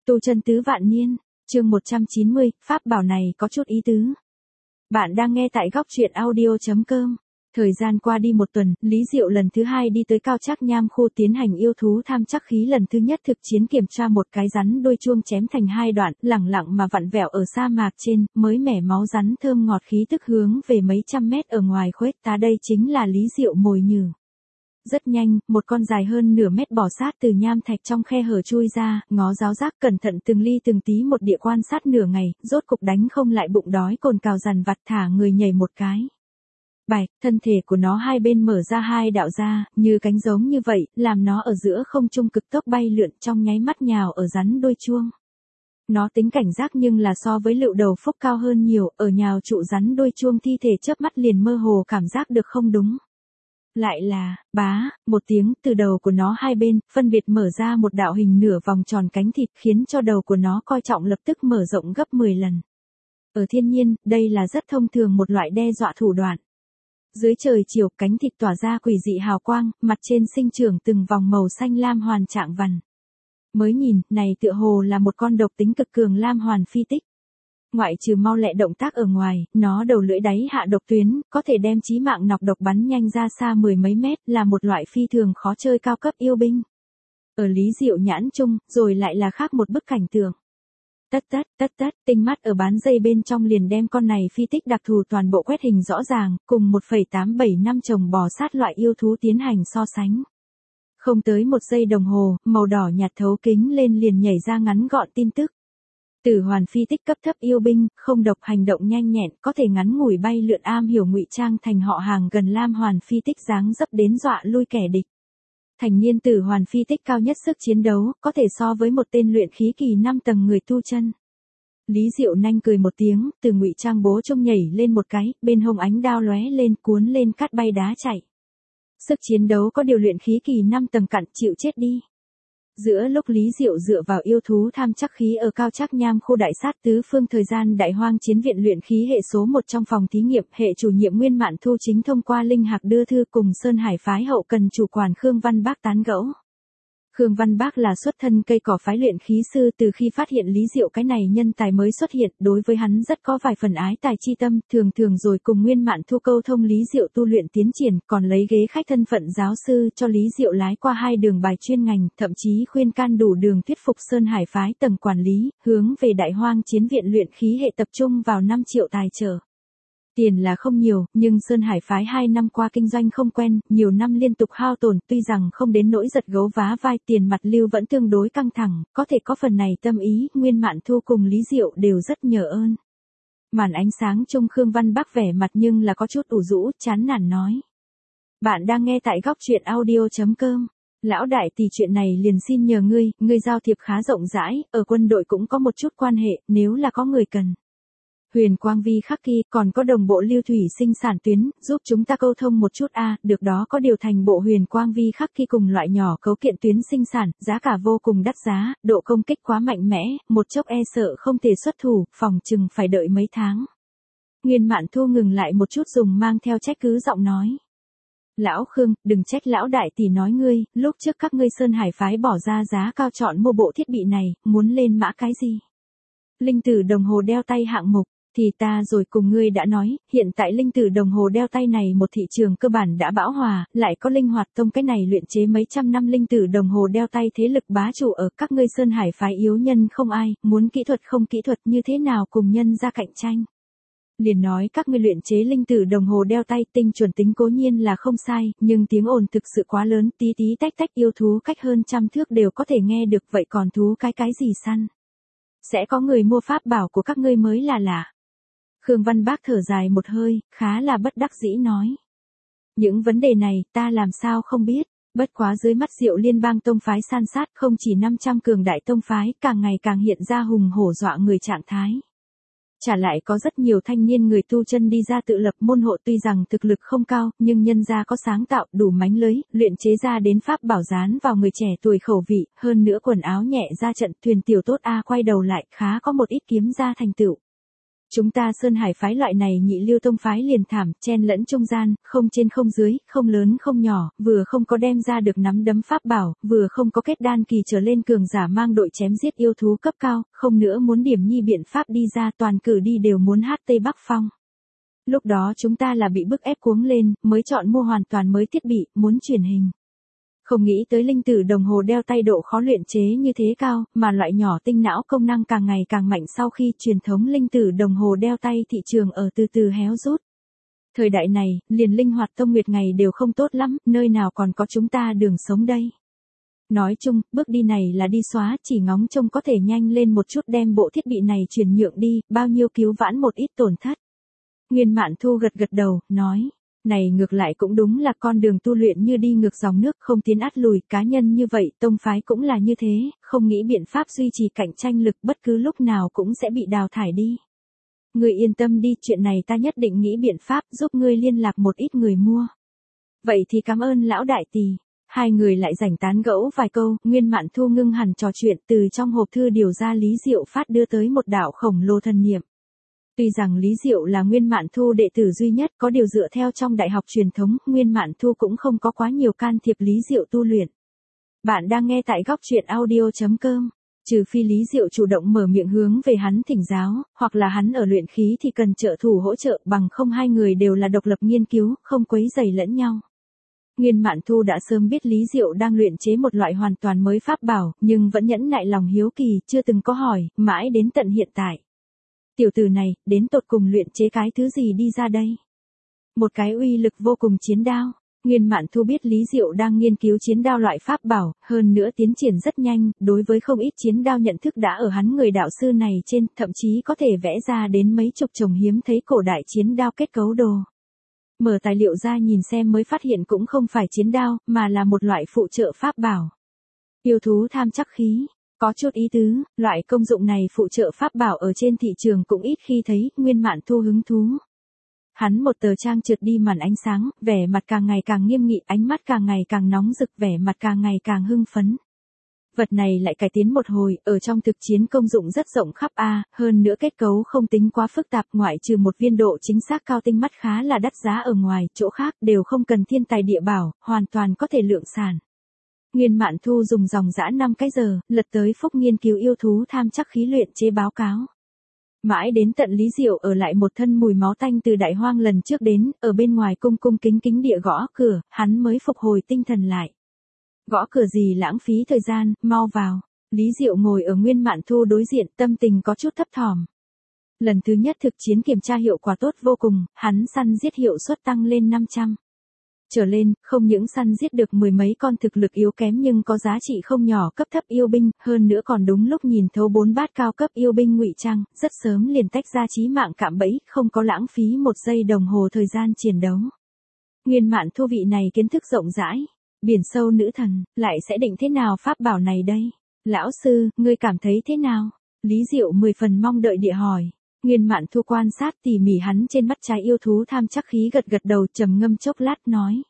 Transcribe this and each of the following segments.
Tu chân tứ vạn niên, chương 190, pháp bảo này có chút ý tứ. Bạn đang nghe tại góc truyện audio.com. Thời gian qua đi một tuần, Lý Diệu lần thứ hai đi tới Cao Trác Nham khu tiến hành yêu thú tham trắc khí lần thứ nhất thực chiến kiểm tra một cái rắn đuôi chuông chém thành hai đoạn, lẳng lặng mà vặn vẹo ở sa mạc trên, mới mẻ máu rắn thơm ngọt khí tức hướng về mấy trăm mét ở ngoài khuếch tá, đây chính là Lý Diệu mồi nhử. Rất nhanh, một con dài hơn nửa mét bò sát từ nham thạch trong khe hở chui ra, ngó giáo giác cẩn thận từng ly từng tí một địa quan sát nửa ngày, rốt cục đánh không lại bụng đói cồn cào dằn vặt thả người nhảy một cái. Bạch, thân thể của nó hai bên mở ra hai đạo ra, như cánh giống như vậy, làm nó ở giữa không trung cực tốc bay lượn trong nháy mắt nhào ở rắn đuôi chuông. Nó tính cảnh giác nhưng là so với lựu đầu phúc cao hơn nhiều, ở nhào trụ rắn đuôi chuông thi thể chớp mắt liền mơ hồ cảm giác được không đúng. Lại là, bá, một tiếng từ đầu của nó hai bên, phân biệt mở ra một đạo hình nửa vòng tròn cánh thịt khiến cho đầu của nó coi trọng lập tức mở rộng gấp 10 lần. Ở thiên nhiên, đây là rất thông thường một loại đe dọa thủ đoạn. Dưới trời chiều, cánh thịt tỏa ra quỷ dị hào quang, mặt trên sinh trưởng từng vòng màu xanh lam hoàn trạng vằn. Mới nhìn, này tựa hồ là một con độc tính cực cường lam hoàn phi tích. Ngoại trừ mau lẹ động tác ở ngoài, nó đầu lưỡi đáy hạ độc tuyến, có thể đem chí mạng nọc độc bắn nhanh ra xa mười mấy mét, là một loại phi thường khó chơi cao cấp yêu binh. Ở Lý Diệu nhãn chung, rồi lại là khác một bức cảnh tượng. Tất, tinh mắt ở bán dây bên trong liền đem con này phi tích đặc thù toàn bộ quét hình rõ ràng, cùng 1,875 chồng bò sát loại yêu thú tiến hành so sánh. Không tới một giây đồng hồ, màu đỏ nhạt thấu kính lên liền nhảy ra ngắn gọn tin tức. Tử hoàn phi tích cấp thấp yêu binh, không độc, hành động nhanh nhẹn, có thể ngắn ngủi bay lượn, am hiểu ngụy trang thành họ hàng gần lam hoàn phi tích dáng dấp đến dọa lui kẻ địch. Thành niên tử hoàn phi tích cao nhất sức chiến đấu, có thể so với một tên luyện khí kỳ 5 tầng người tu chân. Lý Diệu nanh cười một tiếng, từ ngụy trang bố trông nhảy lên một cái, bên hông ánh đao lóe lên cuốn lên cát bay đá chạy. Sức chiến đấu có điều luyện khí kỳ 5 tầng cặn, chịu chết đi. Giữa lúc Lý Diệu dựa vào yêu thú tham trắc khí ở Cao Trác Nham khu đại sát tứ phương thời gian đại hoang chiến viện luyện khí hệ số 1 trong phòng thí nghiệm, hệ chủ nhiệm Nguyên Mạn Thu chính thông qua linh hạc đưa thư cùng Sơn Hải phái hậu cần chủ quản Khương Văn Bác tán gẫu. Khương Văn Bác là xuất thân cây cỏ phái luyện khí sư, từ khi phát hiện Lý Diệu cái này nhân tài mới xuất hiện, đối với hắn rất có vài phần ái tài chi tâm, thường rồi cùng Nguyên Mạn Thu câu thông Lý Diệu tu luyện tiến triển, còn lấy ghế khách thân phận giáo sư cho Lý Diệu lái qua 2 đường bài chuyên ngành, thậm chí khuyên can đủ đường thuyết phục Sơn Hải phái tầng quản lý, hướng về đại hoang chiến viện luyện khí hệ tập trung vào 5 triệu tài trợ. Tiền là không nhiều, nhưng Sơn Hải phái 2 năm qua kinh doanh không quen, nhiều năm liên tục hao tổn, tuy rằng không đến nỗi giật gấu vá vai, tiền mặt lưu vẫn tương đối căng thẳng, có thể có phần này tâm ý, Nguyên Mạn Thu cùng Lý Diệu đều rất nhờ ơn. Màn ánh sáng chung Khương Văn Bác vẻ mặt nhưng là có chút ủ rũ, chán nản nói. Bạn đang nghe tại góc truyện audio.com. Lão đại tỷ, chuyện này liền xin nhờ ngươi giao thiệp khá rộng rãi, ở quân đội cũng có một chút quan hệ, nếu là có người cần. Huyền Quang Vi khắc kỳ, còn có đồng bộ lưu thủy sinh sản tuyến, giúp chúng ta câu thông một chút được đó, có điều thành bộ Huyền Quang Vi khắc kỳ cùng loại nhỏ cấu kiện tuyến sinh sản, giá cả vô cùng đắt giá, độ công kích quá mạnh mẽ, một chốc e sợ không thể xuất thủ, phòng chừng phải đợi mấy tháng. Nguyên Mạn Thu ngừng lại một chút dùng mang theo trách cứ giọng nói. Lão Khương, đừng trách lão đại tỷ nói ngươi, lúc trước các ngươi Sơn Hải phái bỏ ra giá cao chọn mua bộ thiết bị này, muốn lên mã cái gì? Linh tử đồng hồ đeo tay hạng mục. Thì ta rồi cùng ngươi đã nói, hiện tại linh tử đồng hồ đeo tay này một thị trường cơ bản đã bão hòa, lại có Linh Hoạt Tông cái này luyện chế mấy trăm năm linh tử đồng hồ đeo tay thế lực bá chủ ở các ngươi Sơn Hải phái yếu nhân không ai, muốn kỹ thuật không kỹ thuật như thế nào cùng nhân ra cạnh tranh. Liền nói các ngươi luyện chế linh tử đồng hồ đeo tay tinh chuẩn tính cố nhiên là không sai, nhưng tiếng ồn thực sự quá lớn, tí tí tách tách yêu thú cách hơn 100 thước đều có thể nghe được, vậy còn thú cái gì săn. Sẽ có người mua pháp bảo của các ngươi mới là lạ. Khương Văn Bác thở dài một hơi, khá là bất đắc dĩ nói. Những vấn đề này, ta làm sao không biết, bất quá dưới mắt Diệu liên bang tông phái san sát, không chỉ 500 cường đại tông phái, càng ngày càng hiện ra hùng hổ dọa người trạng thái. Trả lại có rất nhiều thanh niên người tu chân đi ra tự lập môn hộ, tuy rằng thực lực không cao, nhưng nhân ra có sáng tạo, đủ mánh lưới, luyện chế ra đến pháp bảo dán vào người trẻ tuổi khẩu vị, hơn nữa quần áo nhẹ ra trận, thuyền tiểu tốt quay đầu lại, khá có một ít kiếm ra thành tựu. Chúng ta Sơn Hải phái loại này nhị lưu tông phái liền thảm, chen lẫn trung gian, không trên không dưới, không lớn không nhỏ, vừa không có đem ra được nắm đấm pháp bảo, vừa không có kết đan kỳ trở lên cường giả mang đội chém giết yêu thú cấp cao, không nữa muốn điểm nhi biện pháp đi ra, toàn cử đi đều muốn hát Tây Bắc Phong. Lúc đó chúng ta là bị bức ép cuống lên, mới chọn mua hoàn toàn mới thiết bị, muốn truyền hình. Không nghĩ tới linh tử đồng hồ đeo tay độ khó luyện chế như thế cao, mà loại nhỏ tinh não công năng càng ngày càng mạnh sau khi truyền thống linh tử đồng hồ đeo tay thị trường ở từ từ héo rút. Thời đại này, liền linh hoạt tông nguyệt ngày đều không tốt lắm, nơi nào còn có chúng ta đường sống đây. Nói chung, bước đi này là đi xóa, chỉ ngóng trông có thể nhanh lên một chút đem bộ thiết bị này chuyển nhượng đi, bao nhiêu cứu vãn một ít tổn thất. Nguyên Mạn Thu gật gật đầu, nói. Này ngược lại cũng đúng là con đường tu luyện như đi ngược dòng nước không tiến át lùi, cá nhân như vậy, tông phái cũng là như thế, không nghĩ biện pháp duy trì cạnh tranh lực bất cứ lúc nào cũng sẽ bị đào thải đi. Ngươi yên tâm đi, chuyện này ta nhất định nghĩ biện pháp giúp ngươi liên lạc một ít người mua. Vậy thì cảm ơn lão đại tỷ. Hai người lại rảnh tán gẫu vài câu, Nguyên Mạn Thu ngưng hẳn trò chuyện từ trong hộp thư điều ra Lý Diệu Phát đưa tới một đạo khổng lồ thần niệm. Tuy rằng Lý Diệu là Nguyên Mạn Thu đệ tử duy nhất, có điều dựa theo trong đại học truyền thống, Nguyên Mạn Thu cũng không có quá nhiều can thiệp Lý Diệu tu luyện. Bạn đang nghe tại góc truyện audio.com. Trừ phi Lý Diệu chủ động mở miệng hướng về hắn thỉnh giáo, hoặc là hắn ở luyện khí thì cần trợ thủ hỗ trợ, bằng không hai người đều là độc lập nghiên cứu, không quấy rầy lẫn nhau. Nguyên Mạn Thu đã sớm biết Lý Diệu đang luyện chế một loại hoàn toàn mới pháp bảo, nhưng vẫn nhẫn nại lòng hiếu kỳ, chưa từng có hỏi, mãi đến tận hiện tại. Tiểu tử này, đến tột cùng luyện chế cái thứ gì đi ra đây? Một cái uy lực vô cùng chiến đao. Nguyên Mạn Thu biết Lý Diệu đang nghiên cứu chiến đao loại pháp bảo, hơn nữa tiến triển rất nhanh, đối với không ít chiến đao nhận thức đã ở hắn người đạo sư này trên, thậm chí có thể vẽ ra đến mấy chục chồng hiếm thấy cổ đại chiến đao kết cấu đồ. Mở tài liệu ra nhìn xem mới phát hiện cũng không phải chiến đao, mà là một loại phụ trợ pháp bảo. Yêu thú tham chắc khí. Có chút ý tứ, loại công dụng này phụ trợ pháp bảo ở trên thị trường cũng ít khi thấy, Nguyên Mạn Thu hứng thú. Hắn một tờ trang trượt đi màn ánh sáng, vẻ mặt càng ngày càng nghiêm nghị, ánh mắt càng ngày càng nóng rực, vẻ mặt càng ngày càng hưng phấn. Vật này lại cải tiến một hồi, ở trong thực chiến công dụng rất rộng khắp hơn nữa kết cấu không tính quá phức tạp, ngoại trừ một viên độ chính xác cao tinh mắt khá là đắt giá ở ngoài, chỗ khác đều không cần thiên tài địa bảo, hoàn toàn có thể lượng sản. Nguyên Mạn Thu dùng dòng dã 5 cái giờ, lật tới Phúc nghiên cứu yêu thú tham chắc khí luyện chế báo cáo. Mãi đến tận Lý Diệu ở lại một thân mùi máu tanh từ đại hoang lần trước đến, ở bên ngoài cung cung kính kính địa gõ cửa, hắn mới phục hồi tinh thần lại. Gõ cửa gì lãng phí thời gian, mau vào. Lý Diệu ngồi ở Nguyên Mạn Thu đối diện, tâm tình có chút thấp thỏm. Lần thứ nhất thực chiến kiểm tra hiệu quả tốt vô cùng, hắn săn giết hiệu suất tăng lên 500. Trở lên, không những săn giết được mười mấy con thực lực yếu kém nhưng có giá trị không nhỏ cấp thấp yêu binh, hơn nữa còn đúng lúc nhìn thấu 4 bát cao cấp yêu binh ngụy trang, rất sớm liền tách ra chí mạng cạm bẫy, không có lãng phí một giây đồng hồ thời gian chiến đấu. Nguyên Mạn Thu vị này kiến thức rộng rãi, biển sâu nữ thần, lại sẽ định thế nào pháp bảo này đây? Lão sư, ngươi cảm thấy thế nào? Lý Diệu 10 phần mong đợi địa hỏi. Nguyên Mạn Thu quan sát tỉ mỉ hắn trên mắt trái yêu thú tham chắc khí gật gật đầu trầm ngâm chốc lát nói.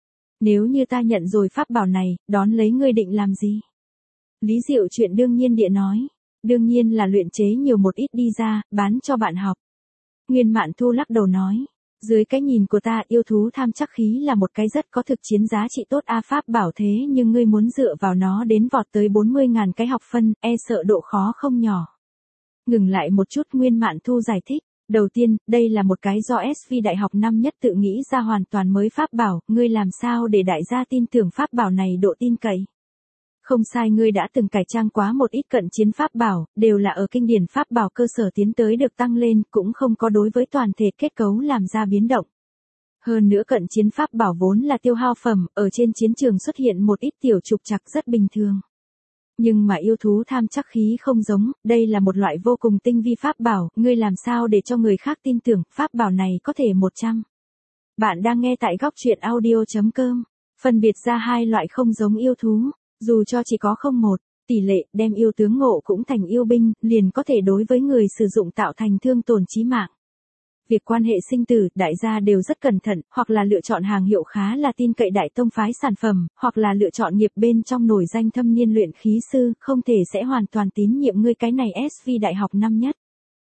Nếu như ta nhận rồi pháp bảo này, đón lấy ngươi định làm gì? Lý Diệu chuyện đương nhiên địa nói. Đương nhiên là luyện chế nhiều một ít đi ra, bán cho bạn học. Nguyên Mạn Thu lắc đầu nói. Dưới cái nhìn của ta yêu thú tham chắc khí là một cái rất có thực chiến giá trị tốt pháp bảo thế nhưng ngươi muốn dựa vào nó đến vọt tới 40.000 cái học phân, sợ độ khó không nhỏ. Ngừng lại một chút Nguyên Mạn Thu giải thích. Đầu tiên, đây là một cái do SV Đại học năm nhất tự nghĩ ra hoàn toàn mới pháp bảo, ngươi làm sao để đại gia tin tưởng pháp bảo này độ tin cậy. Không sai, ngươi đã từng cải trang quá một ít cận chiến pháp bảo, đều là ở kinh điển pháp bảo cơ sở tiến tới được tăng lên, cũng không có đối với toàn thể kết cấu làm ra biến động. Hơn nữa cận chiến pháp bảo vốn là tiêu hao phẩm, ở trên chiến trường xuất hiện một ít tiểu trục trặc rất bình thường. Nhưng mà yêu thú tham chắc khí không giống, đây là một loại vô cùng tinh vi pháp bảo, ngươi làm sao để cho người khác tin tưởng, pháp bảo này có thể 100. Bạn đang nghe tại góc truyện audio.com, phân biệt ra hai loại không giống yêu thú, dù cho chỉ có 0,1 tỷ lệ, đem yêu tướng ngộ cũng thành yêu binh, liền có thể đối với người sử dụng tạo thành thương tổn chí mạng. Việc quan hệ sinh tử, đại gia đều rất cẩn thận, hoặc là lựa chọn hàng hiệu khá là tin cậy đại tông phái sản phẩm, hoặc là lựa chọn nghiệp bên trong nổi danh thâm niên luyện khí sư, không thể sẽ hoàn toàn tín nhiệm ngươi cái này SV Đại học năm nhất.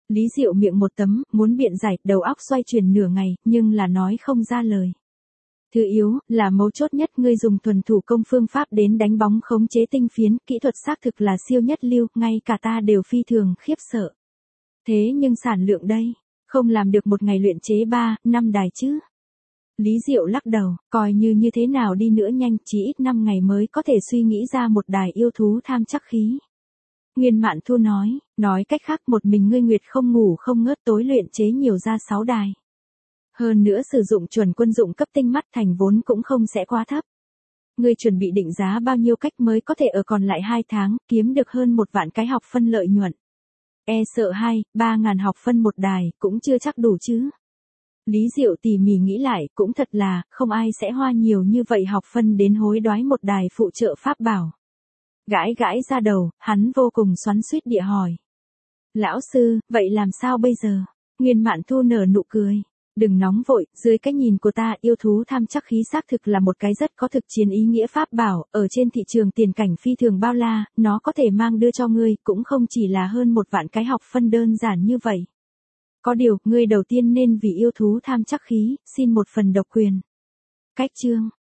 Lý Diệu miệng một tấm, muốn biện giải, đầu óc xoay chuyển nửa ngày, nhưng là nói không ra lời. Thứ yếu, là mấu chốt nhất, ngươi dùng thuần thủ công phương pháp đến đánh bóng khống chế tinh phiến, kỹ thuật xác thực là siêu nhất lưu, ngay cả ta đều phi thường khiếp sợ. Thế nhưng sản lượng đây, không làm được một ngày luyện chế 3, 5 đài chứ. Lý Diệu lắc đầu, coi như thế nào đi nữa nhanh, chỉ ít 5 ngày mới có thể suy nghĩ ra một đài yêu thú tham chắc khí. Nguyên Mạn Thu nói cách khác một mình ngươi Nguyệt không ngủ không ngớt tối luyện chế nhiều ra 6 đài. Hơn nữa sử dụng chuẩn quân dụng cấp tinh mắt thành vốn cũng không sẽ quá thấp. Ngươi chuẩn bị định giá bao nhiêu cách mới có thể ở còn lại 2 tháng, kiếm được hơn 1 vạn cái học phân lợi nhuận. Sợ 3.000 học phân một đài, cũng chưa chắc đủ chứ. Lý Diệu tỉ mỉ nghĩ lại, cũng thật là, không ai sẽ hoa nhiều như vậy học phân đến hối đoái một đài phụ trợ pháp bảo. Gãi ra đầu, hắn vô cùng xoắn xuýt địa hỏi. Lão sư, vậy làm sao bây giờ? Nguyên Mạn Thu nở nụ cười. Đừng nóng vội, dưới cái nhìn của ta, yêu thú tham chắc khí xác thực là một cái rất có thực chiến ý nghĩa pháp bảo, ở trên thị trường tiền cảnh phi thường bao la, nó có thể mang đưa cho ngươi, cũng không chỉ là hơn 1 vạn cái học phân đơn giản như vậy. Có điều, ngươi đầu tiên nên vì yêu thú tham chắc khí, xin một phần độc quyền. Cách chương